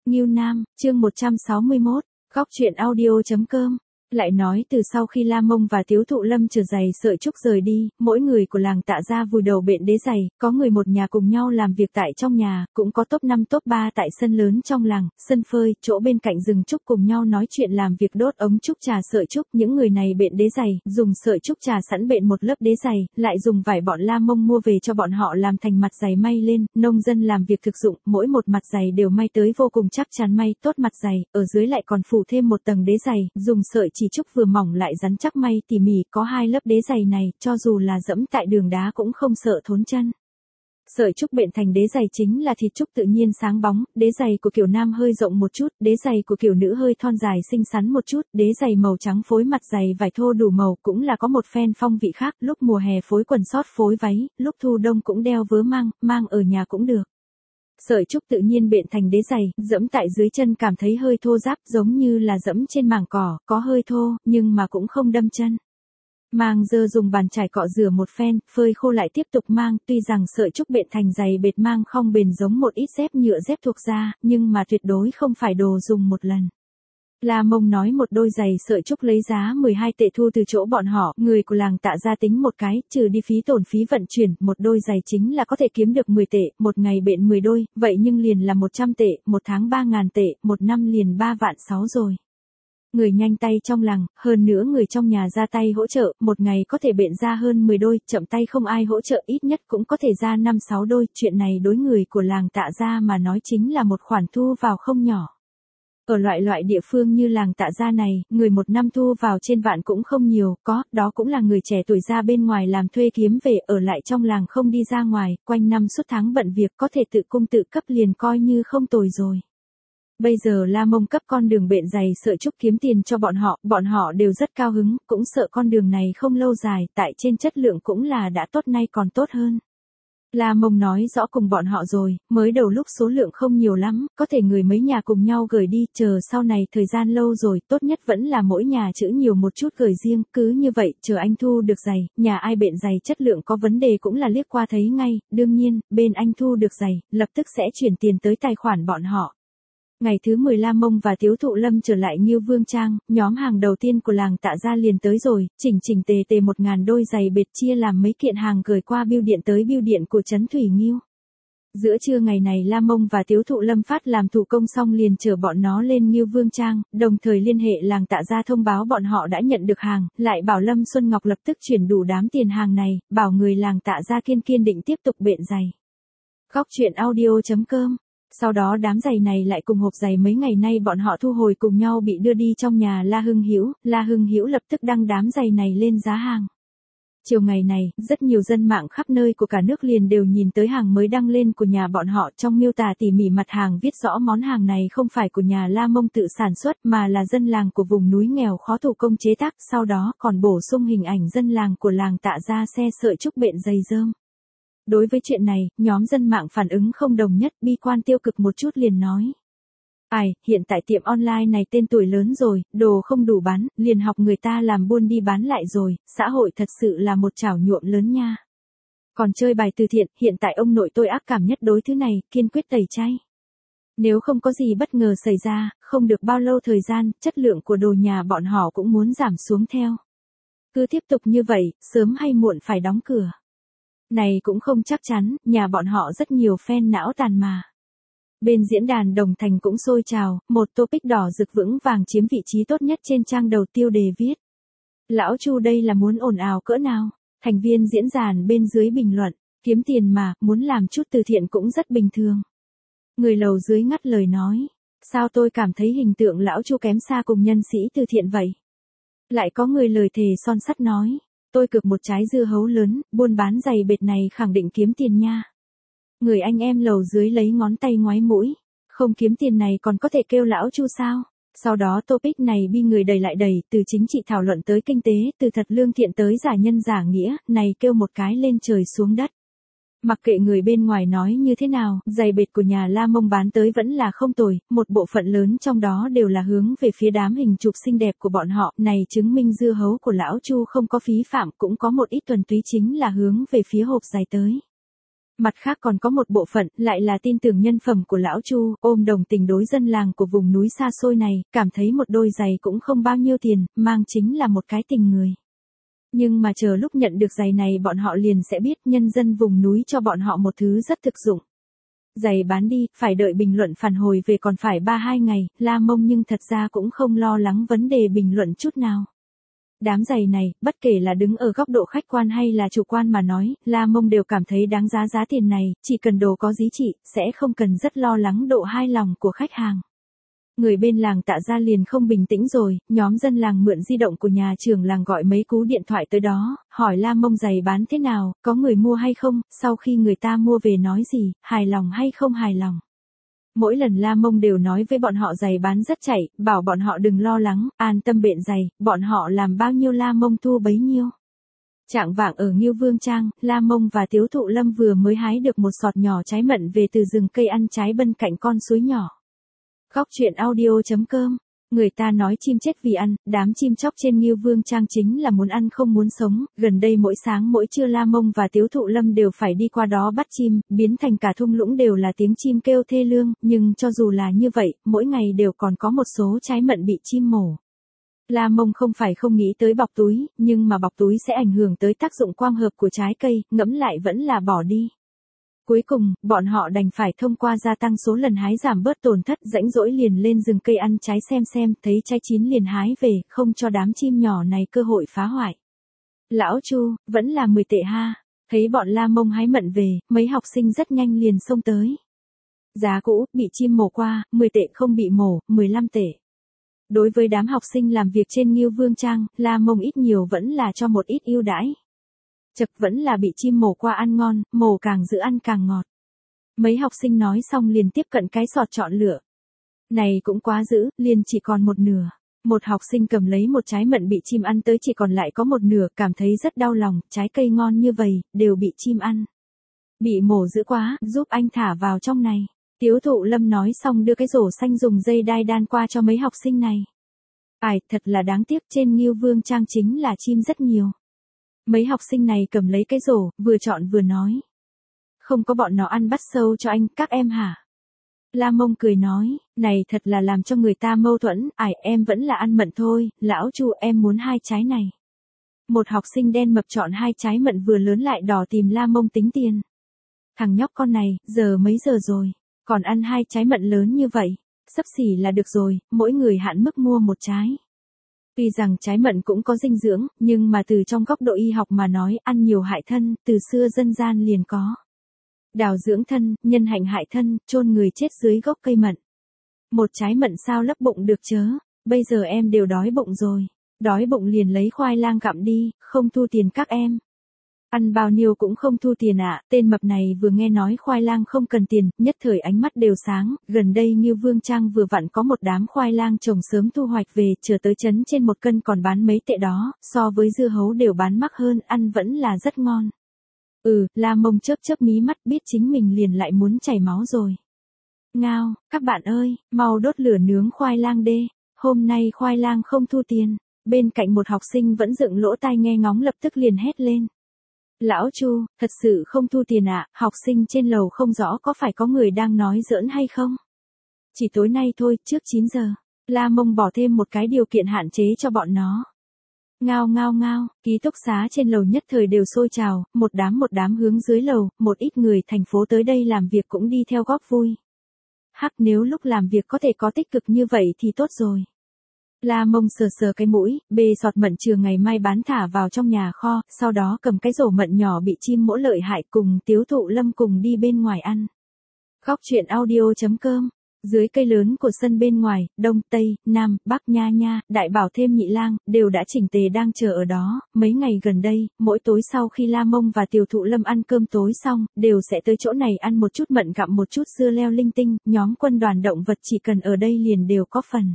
Ngưu Nam, chương 161, góc truyện audio.com. Lại nói từ sau khi La Mông và Tiếu Thụ Lâm chở giày sợi trúc rời đi, mỗi người của làng Tạ gia vùi đầu bện đế giày, có người một nhà cùng nhau làm việc tại trong nhà, cũng có top 5 top 3 tại sân lớn trong làng, sân phơi, chỗ bên cạnh rừng trúc cùng nhau nói chuyện làm việc đốt ống trúc trà sợi trúc. Những người này bện đế giày, dùng sợi trúc trà sẵn bện một lớp đế giày, lại dùng vải bọn La Mông mua về cho bọn họ làm thành mặt giày may lên. Nông dân làm việc thực dụng, mỗi một mặt giày đều may tới vô cùng chắc chắn, may tốt mặt giày, ở dưới lại còn phủ thêm một tầng đế giày, dùng sợi chỉ trúc vừa mỏng lại rắn chắc may tỉ mỉ, có hai lớp đế giày này, cho dù là dẫm tại đường đá cũng không sợ thốn chân. Sợi trúc bện thành đế giày chính là thịt trúc tự nhiên sáng bóng, đế giày của kiểu nam hơi rộng một chút, đế giày của kiểu nữ hơi thon dài xinh xắn một chút, đế giày màu trắng phối mặt giày vải thô đủ màu cũng là có một phen phong vị khác, lúc mùa hè phối quần sót phối váy, lúc thu đông cũng đeo vớ mang ở nhà cũng được. Sợi trúc tự nhiên bện thành đế giày, dẫm tại dưới chân cảm thấy hơi thô ráp, giống như là dẫm trên mảng cỏ, có hơi thô, nhưng mà cũng không đâm chân. Mang dơ dùng bàn chải cọ rửa một phen, phơi khô lại tiếp tục mang, tuy rằng sợi trúc bện thành giày bệt mang không bền giống một ít dép nhựa dép thuộc da, nhưng mà tuyệt đối không phải đồ dùng một lần. La Mông nói một đôi giày sợi trúc lấy giá 12 tệ thu từ chỗ bọn họ, người của làng Tạ gia tính một cái, trừ đi phí tổn phí vận chuyển, một đôi giày chính là có thể kiếm được 10 tệ, một ngày bện 10 đôi, vậy nhưng liền là 100 tệ, một tháng 3.000 tệ, một năm liền 3 vạn 6 rồi. Người nhanh tay trong làng, hơn nữa người trong nhà ra tay hỗ trợ, một ngày có thể bện ra hơn 10 đôi, chậm tay không ai hỗ trợ ít nhất cũng có thể ra 5-6 đôi, chuyện này đối người của làng Tạ gia mà nói chính là một khoản thu vào không nhỏ. Ở loại địa phương như làng Tạ gia này, người một năm thu vào trên vạn cũng không nhiều, đó cũng là người trẻ tuổi ra bên ngoài làm thuê kiếm về, ở lại trong làng không đi ra ngoài, quanh năm suốt tháng bận việc có thể tự cung tự cấp liền coi như không tồi rồi. Bây giờ La Mông cấp con đường bện giày sợi trúc kiếm tiền cho bọn họ đều rất cao hứng, cũng sợ con đường này không lâu dài, tại trên chất lượng cũng là đã tốt nay còn tốt hơn. La Mông nói rõ cùng bọn họ rồi, mới đầu lúc số lượng không nhiều lắm, có thể người mấy nhà cùng nhau gửi đi, chờ sau này thời gian lâu rồi, tốt nhất vẫn là mỗi nhà chữ nhiều một chút gửi riêng, cứ như vậy, chờ anh thu được giày, nhà ai bện giày chất lượng có vấn đề cũng là liếc qua thấy ngay, đương nhiên, bên anh thu được giày, lập tức sẽ chuyển tiền tới tài khoản bọn họ. Ngày thứ 10 La Mông và Tiếu Thụ Lâm trở lại Ngưu Vương Trang, nhóm hàng đầu tiên của làng Tạ gia liền tới rồi, chỉnh tề 1.000 đôi giày bệt chia làm mấy kiện hàng gửi qua bưu điện tới bưu điện của trấn Thủy Ngưu. Giữa trưa ngày này La Mông và Tiếu Thụ Lâm phát làm thủ công xong liền chở bọn nó lên Ngưu Vương Trang, đồng thời liên hệ làng Tạ gia thông báo bọn họ đã nhận được hàng, lại bảo Lâm Xuân Ngọc lập tức chuyển đủ đám tiền hàng này, bảo người làng Tạ gia kiên định tiếp tục bện giày. Góc truyện audio.com. Sau đó đám giày này lại cùng hộp giày mấy ngày nay bọn họ thu hồi cùng nhau bị đưa đi trong nhà La Hưng Hữu lập tức đăng đám giày này lên giá hàng. Chiều ngày này, rất nhiều dân mạng khắp nơi của cả nước liền đều nhìn tới hàng mới đăng lên của nhà bọn họ, trong miêu tả tỉ mỉ mặt hàng viết rõ món hàng này không phải của nhà La Mông tự sản xuất mà là dân làng của vùng núi nghèo khó thủ công chế tác, sau đó còn bổ sung hình ảnh dân làng của làng Tạ gia xe sợi trúc bện giày rơm. Đối với chuyện này, nhóm dân mạng phản ứng không đồng nhất, bi quan tiêu cực một chút liền nói. Hiện tại tiệm online này tên tuổi lớn rồi, đồ không đủ bán, liền học người ta làm buôn đi bán lại rồi, xã hội thật sự là một chảo nhuộm lớn nha. Còn chơi bài từ thiện, hiện tại ông nội tôi ác cảm nhất đối thứ này, kiên quyết tẩy chay. Nếu không có gì bất ngờ xảy ra, không được bao lâu thời gian, chất lượng của đồ nhà bọn họ cũng muốn giảm xuống theo. Cứ tiếp tục như vậy, sớm hay muộn phải đóng cửa. Này cũng không chắc chắn, nhà bọn họ rất nhiều fan não tàn mà. Bên diễn đàn Đồng Thành cũng sôi trào, một topic đỏ rực vững vàng chiếm vị trí tốt nhất trên trang đầu tiêu đề viết. Lão Chu đây là muốn ồn ào cỡ nào? Thành viên diễn đàn bên dưới bình luận, kiếm tiền mà, muốn làm chút từ thiện cũng rất bình thường. Người lầu dưới ngắt lời nói, sao tôi cảm thấy hình tượng Lão Chu kém xa cùng nhân sĩ từ thiện vậy? Lại có người lời thề son sắt nói. Tôi cực một trái dưa hấu lớn, buôn bán giày bệt này khẳng định kiếm tiền nha. Người anh em lầu dưới lấy ngón tay ngoáy mũi. Không kiếm tiền này còn có thể kêu Lão Chu sao? Sau đó topic này bị người đẩy lại đẩy, từ chính trị thảo luận tới kinh tế, từ thật lương thiện tới giả nhân giả nghĩa, này kêu một cái lên trời xuống đất. Mặc kệ người bên ngoài nói như thế nào, giày bệt của nhà La Mông bán tới vẫn là không tồi, một bộ phận lớn trong đó đều là hướng về phía đám hình chụp xinh đẹp của bọn họ, này chứng minh dưa hấu của Lão Chu không có phí phạm, cũng có một ít thuần túy chính là hướng về phía hộp giày tới. Mặt khác còn có một bộ phận, lại là tin tưởng nhân phẩm của lão Chu, ôm đồng tình đối dân làng của vùng núi xa xôi này, cảm thấy một đôi giày cũng không bao nhiêu tiền, mang chính là một cái tình người. Nhưng mà chờ lúc nhận được giày này bọn họ liền sẽ biết nhân dân vùng núi cho bọn họ một thứ rất thực dụng. Giày bán đi, phải đợi bình luận phản hồi về còn phải 3-2 ngày, La Mông nhưng thật ra cũng không lo lắng vấn đề bình luận chút nào. Đám giày này, bất kể là đứng ở góc độ khách quan hay là chủ quan mà nói, La Mông đều cảm thấy đáng giá giá tiền này, chỉ cần đồ có giá trị, sẽ không cần rất lo lắng độ hài lòng của khách hàng. Người bên làng Tạ Gia liền không bình tĩnh rồi, nhóm dân làng mượn di động của nhà trưởng làng gọi mấy cú điện thoại tới đó, hỏi La Mông giày bán thế nào, có người mua hay không, sau khi người ta mua về nói gì, hài lòng hay không hài lòng. Mỗi lần La Mông đều nói với bọn họ giày bán rất chạy, bảo bọn họ đừng lo lắng, an tâm bện giày, bọn họ làm bao nhiêu La Mông thu bấy nhiêu. Trạng vạng ở Ngưu Vương Trang, La Mông và Tiếu Thụ Lâm vừa mới hái được một sọt nhỏ trái mận về từ rừng cây ăn trái bên cạnh con suối nhỏ. Góc truyện audio.com. Người ta nói chim chết vì ăn, đám chim chóc trên Ngưu Vương Trang chính là muốn ăn không muốn sống, gần đây mỗi sáng mỗi trưa La Mông và Tiếu Thụ Lâm đều phải đi qua đó bắt chim, biến thành cả thung lũng đều là tiếng chim kêu thê lương, nhưng cho dù là như vậy, mỗi ngày đều còn có một số trái mận bị chim mổ. La Mông không phải không nghĩ tới bọc túi, nhưng mà bọc túi sẽ ảnh hưởng tới tác dụng quang hợp của trái cây, ngẫm lại vẫn là bỏ đi. Cuối cùng, bọn họ đành phải thông qua gia tăng số lần hái giảm bớt tổn thất, rãnh rỗi liền lên rừng cây ăn trái xem, thấy trái chín liền hái về, không cho đám chim nhỏ này cơ hội phá hoại. Lão Chu, vẫn là 10 tệ ha. Thấy bọn La Mông hái mận về, mấy học sinh rất nhanh liền xông tới. Giá cũ, bị chim mổ qua, 10 tệ không bị mổ, 15 tệ. Đối với đám học sinh làm việc trên Ngưu Vương Trang, La Mông ít nhiều vẫn là cho một ít ưu đãi. Chật vẫn là bị chim mổ qua ăn ngon, mổ càng giữ ăn càng ngọt. Mấy học sinh nói xong liền tiếp cận cái sọt chọn lựa. Này cũng quá dữ, liền chỉ còn một nửa. Một học sinh cầm lấy một trái mận bị chim ăn tới chỉ còn lại có một nửa, cảm thấy rất đau lòng, trái cây ngon như vậy, đều bị chim ăn. Bị mổ dữ quá, giúp anh thả vào trong này. Tiếu Thụ Lâm nói xong đưa cái rổ xanh dùng dây đai đan qua cho mấy học sinh này. Ai, thật là đáng tiếc, trên Ngưu Vương Trang chính là chim rất nhiều. Mấy học sinh này cầm lấy cái rổ, vừa chọn vừa nói. Không có bọn nó ăn bắt sâu cho anh, các em hả? La Mông cười nói, này thật là làm cho người ta mâu thuẫn, em vẫn là ăn mận thôi, lão Chu em muốn 2 trái này. Một học sinh đen mập chọn 2 trái mận vừa lớn lại đỏ tìm La Mông tính tiền. Thằng nhóc con này, giờ mấy giờ rồi, còn ăn 2 trái mận lớn như vậy, xấp xỉ là được rồi, mỗi người hạn mức mua 1 trái. Tuy rằng trái mận cũng có dinh dưỡng, nhưng mà từ trong góc độ y học mà nói ăn nhiều hại thân, từ xưa dân gian liền có. Đào dưỡng thân, nhân hạnh hại thân, chôn người chết dưới gốc cây mận. Một trái mận sao lấp bụng được chớ, bây giờ em đều đói bụng rồi. Đói bụng liền lấy khoai lang gặm đi, không thu tiền các em. Ăn bao nhiêu cũng không thu tiền ạ, tên mập này vừa nghe nói khoai lang không cần tiền, nhất thời ánh mắt đều sáng, gần đây Ngưu Vương Trang vừa vặn có một đám khoai lang trồng sớm thu hoạch về, chờ tới trấn trên 1 cân còn bán mấy tệ đó, so với dưa hấu đều bán mắc hơn, ăn vẫn là rất ngon. La Mông chớp mí mắt biết chính mình liền lại muốn chảy máu rồi. Ngao, các bạn ơi, mau đốt lửa nướng khoai lang đê, hôm nay khoai lang không thu tiền, bên cạnh một học sinh vẫn dựng lỗ tai nghe ngóng lập tức liền hét lên. Lão Chu, thật sự không thu tiền ạ, học sinh trên lầu không rõ có phải có người đang nói giỡn hay không? Chỉ tối nay thôi, trước 9 giờ. La Mông bỏ thêm một cái điều kiện hạn chế cho bọn nó. Ngao, ký túc xá trên lầu nhất thời đều sôi trào, một đám hướng dưới lầu, một ít người thành phố tới đây làm việc cũng đi theo góp vui. Nếu lúc làm việc có thể có tích cực như vậy thì tốt rồi. La Mông sờ cái mũi, bê sọt mận chừa ngày mai bán thả vào trong nhà kho, sau đó cầm cái rổ mận nhỏ bị chim mỗ lợi hại cùng Tiếu Thụ Lâm cùng đi bên ngoài ăn. Góc truyện audio.com. Dưới cây lớn của sân bên ngoài, Đông, Tây, Nam, Bắc Nha, Đại Bảo thêm Nhị Lang, đều đã chỉnh tề đang chờ ở đó. Mấy ngày gần đây, mỗi tối sau khi La Mông và Tiếu Thụ Lâm ăn cơm tối xong, đều sẽ tới chỗ này ăn một chút mận gặm một chút dưa leo linh tinh, nhóm quân đoàn động vật chỉ cần ở đây liền đều có phần.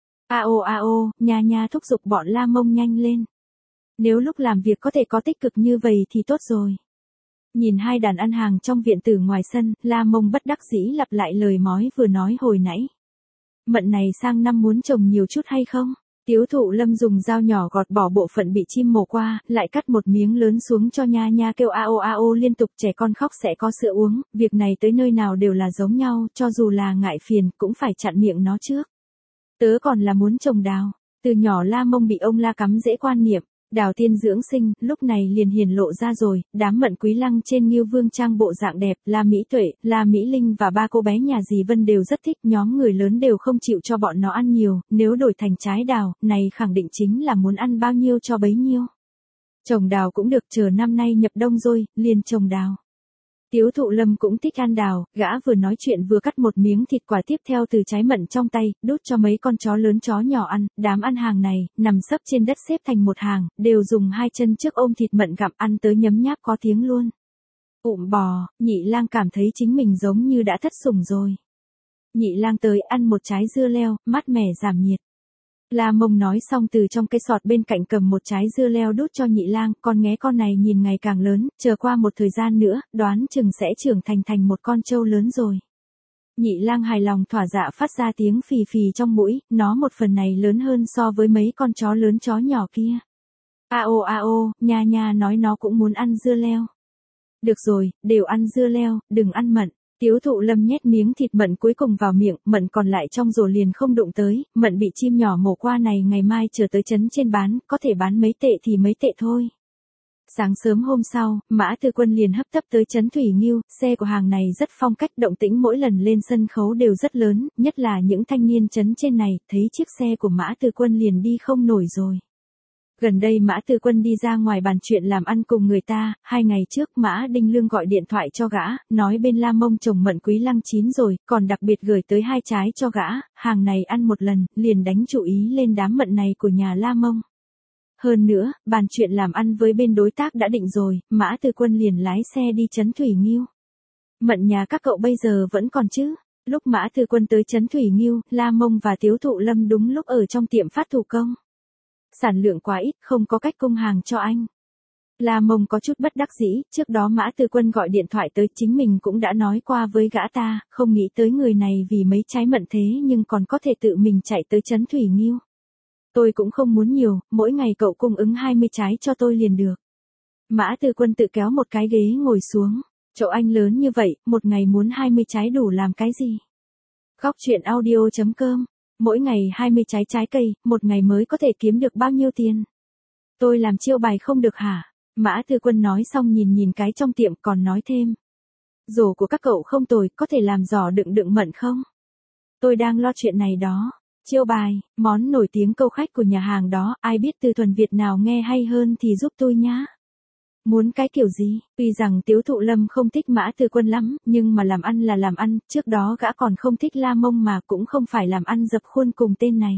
Ao, Nha thúc giục bọn La Mông nhanh lên. Nếu lúc làm việc có thể có tích cực như vậy thì tốt rồi. Nhìn hai đàn ăn hàng trong viện tử ngoài sân, La Mông bất đắc dĩ lặp lại lời mói vừa nói hồi nãy. Mận này sang năm muốn trồng nhiều chút hay không? Tiếu Thụ Lâm dùng dao nhỏ gọt bỏ bộ phận bị chim mổ qua, lại cắt một miếng lớn xuống cho nha nha kêu a ô liên tục, trẻ con khóc sẽ có sữa uống, việc này tới nơi nào đều là giống nhau, cho dù là ngại phiền cũng phải chặn miệng nó trước. Tớ còn là muốn trồng đào, từ nhỏ La Mông bị ông La cắm dễ quan niệm. Đào tiên dưỡng sinh, lúc này liền hiển lộ ra rồi, đám Mận Quý Lăng trên Ngưu Vương trang bộ dạng đẹp, La Mỹ Tuệ, La Mỹ Linh và ba cô bé nhà dì Vân đều rất thích, nhóm người lớn đều không chịu cho bọn nó ăn nhiều, nếu đổi thành trái đào, này khẳng định chính là muốn ăn bao nhiêu cho bấy nhiêu. Trồng đào cũng được, chờ năm nay nhập đông rồi, liền trồng đào. Tiếu Thụ Lâm cũng thích ăn đào, gã vừa nói chuyện vừa cắt một miếng thịt quả tiếp theo từ trái mận trong tay, đút cho mấy con chó lớn chó nhỏ ăn, đám ăn hàng này, nằm sấp trên đất xếp thành một hàng, đều dùng hai chân trước ôm thịt mận gặm ăn tới nhấm nháp có tiếng luôn. Bò, Nhị Lang cảm thấy chính mình giống như đã thất sủng rồi. Nhị Lang tới ăn một trái dưa leo, mát mẻ giảm nhiệt. La Mông nói xong từ trong cái sọt bên cạnh cầm một trái dưa leo đút cho Nhị Lang, con nghé con này nhìn ngày càng lớn, chờ qua một thời gian nữa, đoán chừng sẽ trưởng thành một con trâu lớn rồi. Nhị Lang hài lòng thỏa dạ phát ra tiếng phì phì trong mũi, nó một phần này lớn hơn so với mấy con chó lớn chó nhỏ kia. A ô, nha nha nói nó cũng muốn ăn dưa leo. Được rồi, đều ăn dưa leo, đừng ăn mận. Tiếu Thụ Lâm nhét miếng thịt mận cuối cùng vào miệng, mận còn lại trong rổ liền không đụng tới, mận bị chim nhỏ mổ qua này ngày mai chờ tới trấn trên bán, có thể bán mấy tệ thì mấy tệ thôi. Sáng sớm hôm sau, Mã Tư Quân liền hấp tấp tới trấn Thủy Nghiêu, xe của hàng này rất phong cách, động tĩnh mỗi lần lên sân khấu đều rất lớn, nhất là những thanh niên trấn trên này, thấy chiếc xe của Mã Tư Quân liền đi không nổi rồi. Gần đây Mã Tư Quân đi ra ngoài bàn chuyện làm ăn cùng người ta, 2 ngày trước Mã Đinh Lương gọi điện thoại cho gã, nói bên La Mông trồng mận Quý Lăng chín rồi, còn đặc biệt gửi tới 2 trái cho gã, hàng này ăn một lần, liền đánh chú ý lên đám mận này của nhà La Mông. Hơn nữa, bàn chuyện làm ăn với bên đối tác đã định rồi, Mã Tư Quân liền lái xe đi trấn Thủy Nghiêu. Mận nhà các cậu bây giờ vẫn còn chứ? Lúc Mã Tư Quân tới trấn Thủy Nghiêu, La Mông và Tiếu Thụ Lâm đúng lúc ở trong tiệm phát thủ công. Sản lượng quá ít, không có cách cung hàng cho anh. La Mông có chút bất đắc dĩ, trước đó Mã Tư Quân gọi điện thoại tới, chính mình cũng đã nói qua với gã ta, không nghĩ tới người này vì mấy trái mận thế nhưng còn có thể tự mình chạy tới trấn Thủy Nghiêu. Tôi cũng không muốn nhiều, mỗi ngày cậu cung ứng 20 trái cho tôi liền được. Mã Tư Quân tự kéo một cái ghế ngồi xuống, chỗ anh lớn như vậy, một ngày muốn 20 trái đủ làm cái gì? Góc truyện audio.com. Mỗi ngày 20 trái cây, một ngày mới có thể kiếm được bao nhiêu tiền? Tôi làm chiêu bài không được hả? Mã Tư Quân nói xong nhìn cái trong tiệm còn nói thêm. Rổ của các cậu không tồi, có thể làm giỏ đựng mận không? Tôi đang lo chuyện này đó. Chiêu bài, món nổi tiếng câu khách của nhà hàng đó, ai biết từ thuần Việt nào nghe hay hơn thì giúp tôi nhá. Muốn cái kiểu gì? Tuy rằng Tiếu Thụ Lâm không thích Mã Tư Quân lắm, nhưng mà làm ăn là làm ăn, trước đó gã còn không thích La Mông mà cũng không phải làm ăn dập khuôn cùng tên này.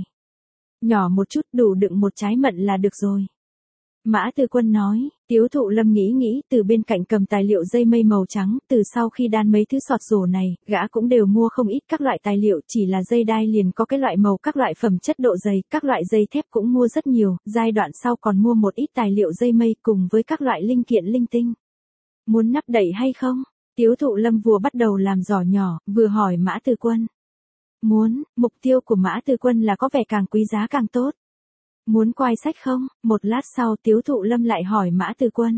Nhỏ một chút đủ đựng một trái mận là được rồi. Mã Tư Quân nói, Tiếu Thụ Lâm nghĩ từ bên cạnh cầm tài liệu dây mây màu trắng, từ sau khi đan mấy thứ sọt rổ này, gã cũng đều mua không ít các loại tài liệu, chỉ là dây đai liền có cái loại màu, các loại phẩm chất độ dày, các loại dây thép cũng mua rất nhiều, giai đoạn sau còn mua một ít tài liệu dây mây cùng với các loại linh kiện linh tinh. Muốn nắp đậy hay không? Tiếu Thụ Lâm vừa bắt đầu làm giỏ nhỏ, vừa hỏi Mã Tư Quân. Muốn, mục tiêu của Mã Tư Quân là có vẻ càng quý giá càng tốt. Muốn quay sách không? Một lát sau Tiếu Thụ Lâm lại hỏi Mã Tư Quân.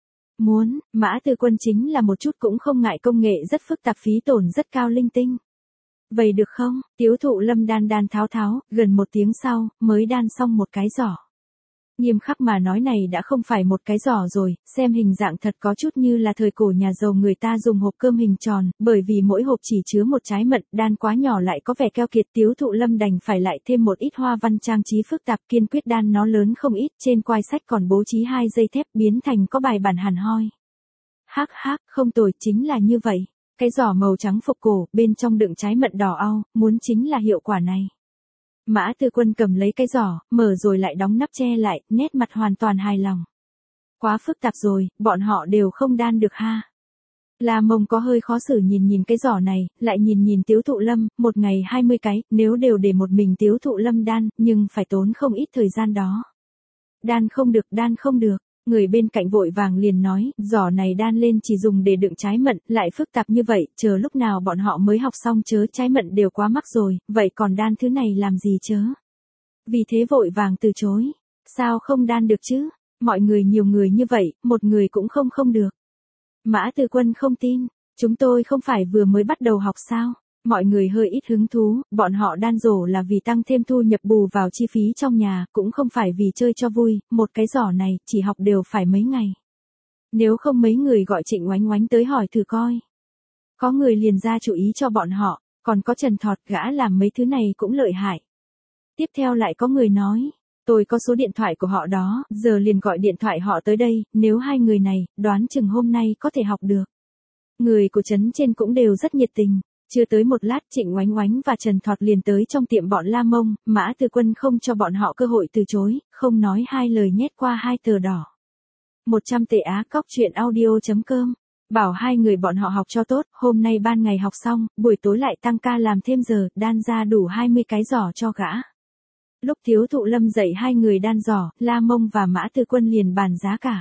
Muốn, Mã Tư Quân chính là một chút cũng không ngại công nghệ rất phức tạp, phí tổn rất cao linh tinh. Vậy được không? Tiếu Thụ Lâm đan tháo, gần 1 tiếng sau, mới đan xong một cái giỏ. Nghiêm khắc mà nói này đã không phải một cái giỏ rồi, xem hình dạng thật có chút như là thời cổ nhà giàu người ta dùng hộp cơm hình tròn, bởi vì mỗi hộp chỉ chứa một trái mận, đan quá nhỏ lại có vẻ keo kiệt, Tiếu Thụ Lâm đành phải lại thêm một ít hoa văn trang trí phức tạp, kiên quyết đan nó lớn không ít, trên quai sách còn bố trí 2 dây thép biến thành có bài bản hẳn hoi. Hắc, không tồi, chính là như vậy. Cái giỏ màu trắng phục cổ, bên trong đựng trái mận đỏ au, muốn chính là hiệu quả này. Mã Tư Quân cầm lấy cái giỏ, mở rồi lại đóng nắp che lại, nét mặt hoàn toàn hài lòng. Quá phức tạp rồi, bọn họ đều không đan được ha. La Mông có hơi khó xử nhìn cái giỏ này, lại nhìn Tiếu Thụ Lâm, một ngày 20 cái, nếu đều để một mình Tiếu Thụ Lâm đan, nhưng phải tốn không ít thời gian đó. Đan không được. Người bên cạnh vội vàng liền nói, giỏ này đan lên chỉ dùng để đựng trái mận, lại phức tạp như vậy, chờ lúc nào bọn họ mới học xong chớ, trái mận đều quá mắc rồi, vậy còn đan thứ này làm gì chớ? vì thế vội vàng từ chối. Sao không đan được chứ? Mọi người nhiều người như vậy, một người cũng không được. Mã Tư Quân không tin, chúng tôi không phải vừa mới bắt đầu học sao? Mọi người hơi ít hứng thú, bọn họ đan rổ là vì tăng thêm thu nhập bù vào chi phí trong nhà, cũng không phải vì chơi cho vui, một cái giỏ này, chỉ học đều phải mấy ngày. Nếu không mấy người gọi Trịnh Oánh Oánh tới hỏi thử coi. Có người liền ra chủ ý cho bọn họ, còn có Trần Thọt gã làm mấy thứ này cũng lợi hại. Tiếp theo lại có người nói, tôi có số điện thoại của họ đó, giờ liền gọi điện thoại họ tới đây, nếu hai người này, đoán chừng hôm nay có thể học được. Người của trấn trên cũng đều rất nhiệt tình. Chưa tới một lát Trịnh Oánh Oánh và Trần Thọt liền tới trong tiệm bọn La Mông, Mã Tư Quân không cho bọn họ cơ hội từ chối, không nói hai lời nhét qua 2 tờ đỏ. 100 tệ Á Cóc Truyện Audio.com. Bảo hai người bọn họ học cho tốt, hôm nay ban ngày học xong, buổi tối lại tăng ca làm thêm giờ, đan ra đủ 20 cái giỏ cho gã. Lúc Tiếu Thụ Lâm dạy hai người đan giỏ, La Mông và Mã Tư Quân liền bàn giá cả.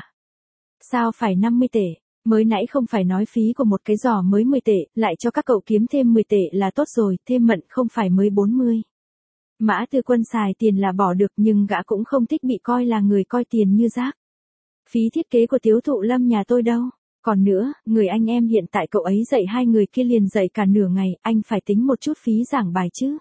Sao phải 50 tệ? Mới nãy không phải nói phí của một cái giỏ mới 10 tệ, lại cho các cậu kiếm thêm 10 tệ là tốt rồi, thêm mận không phải mới 40. Mã Tư Quân xài tiền là bỏ được nhưng gã cũng không thích bị coi là người coi tiền như rác. Phí thiết kế của Tiếu Thụ Lâm nhà tôi đâu? Còn nữa, người anh em hiện tại cậu ấy dạy hai người kia liền dạy cả nửa ngày, anh phải tính một chút phí giảng bài chứ.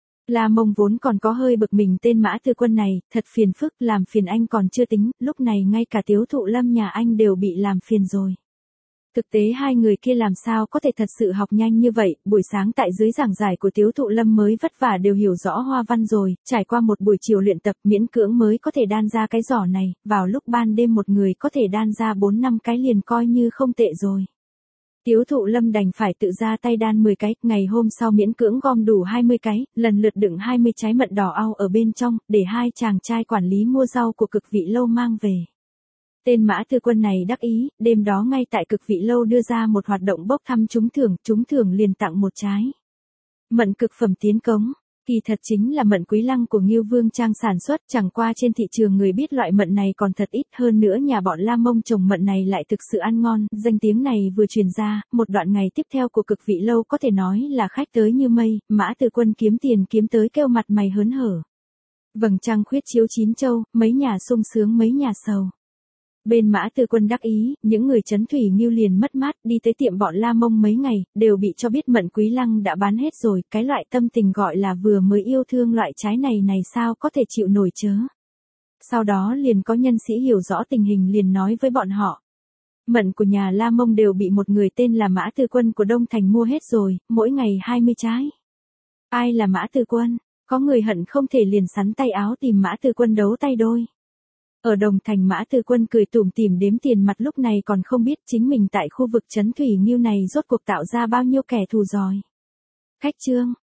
La Mông vốn còn có hơi bực mình tên Mã Tư Quân này, thật phiền phức, làm phiền anh còn chưa tính, lúc này ngay cả Tiếu Thụ Lâm nhà anh đều bị làm phiền rồi. Thực tế hai người kia làm sao có thể thật sự học nhanh như vậy, buổi sáng tại dưới giảng giải của Tiếu Thụ Lâm mới vất vả đều hiểu rõ hoa văn rồi, trải qua một buổi chiều luyện tập miễn cưỡng mới có thể đan ra cái giỏ này, vào lúc ban đêm một người có thể đan ra 4-5 cái liền coi như không tệ rồi. Tiếu Thụ Lâm đành phải tự ra tay đan 10 cái, ngày hôm sau miễn cưỡng gom đủ 20 cái, lần lượt đựng 20 trái mận đỏ au ở bên trong, để hai chàng trai quản lý mua rau của Cực Vị Lâu mang về. Tên Mã Tư Quân này đắc ý, đêm đó ngay tại Cực Vị Lâu đưa ra một hoạt động bốc thăm trúng thưởng liền tặng một trái mận cực phẩm tiến cống. Kỳ thật chính là mận Quý Lăng của Ngưu Vương Trang sản xuất, chẳng qua trên thị trường người biết loại mận này còn thật ít, hơn nữa nhà bọn La Mông trồng mận này lại thực sự ăn ngon, danh tiếng này vừa truyền ra, một đoạn ngày tiếp theo của Cực Vị Lâu có thể nói là khách tới như mây, Mã Tư Quân kiếm tiền kiếm tới kêu mặt mày hớn hở. Vầng trăng khuyết chiếu 9 châu, mấy nhà sung sướng mấy nhà sầu. Bên Mã Tư Quân đắc ý, những người trấn Thủy Ngưu liền mất mát, đi tới tiệm bọn La Mông mấy ngày, đều bị cho biết mận Quý Lăng đã bán hết rồi, cái loại tâm tình gọi là vừa mới yêu thương loại trái này sao có thể chịu nổi chớ. Sau đó liền có nhân sĩ hiểu rõ tình hình liền nói với bọn họ. Mận của nhà La Mông đều bị một người tên là Mã Tư Quân của Đông Thành mua hết rồi, mỗi ngày 20 trái. Ai là Mã Tư Quân? Có người hận không thể liền sắn tay áo tìm Mã Tư Quân đấu tay đôi. Ở Đồng Thành Mã Tư Quân cười tủm tỉm đếm tiền mặt lúc này còn không biết chính mình tại khu vực trấn Thủy Ngưu này rốt cuộc tạo ra bao nhiêu kẻ thù giỏi. Khách trương,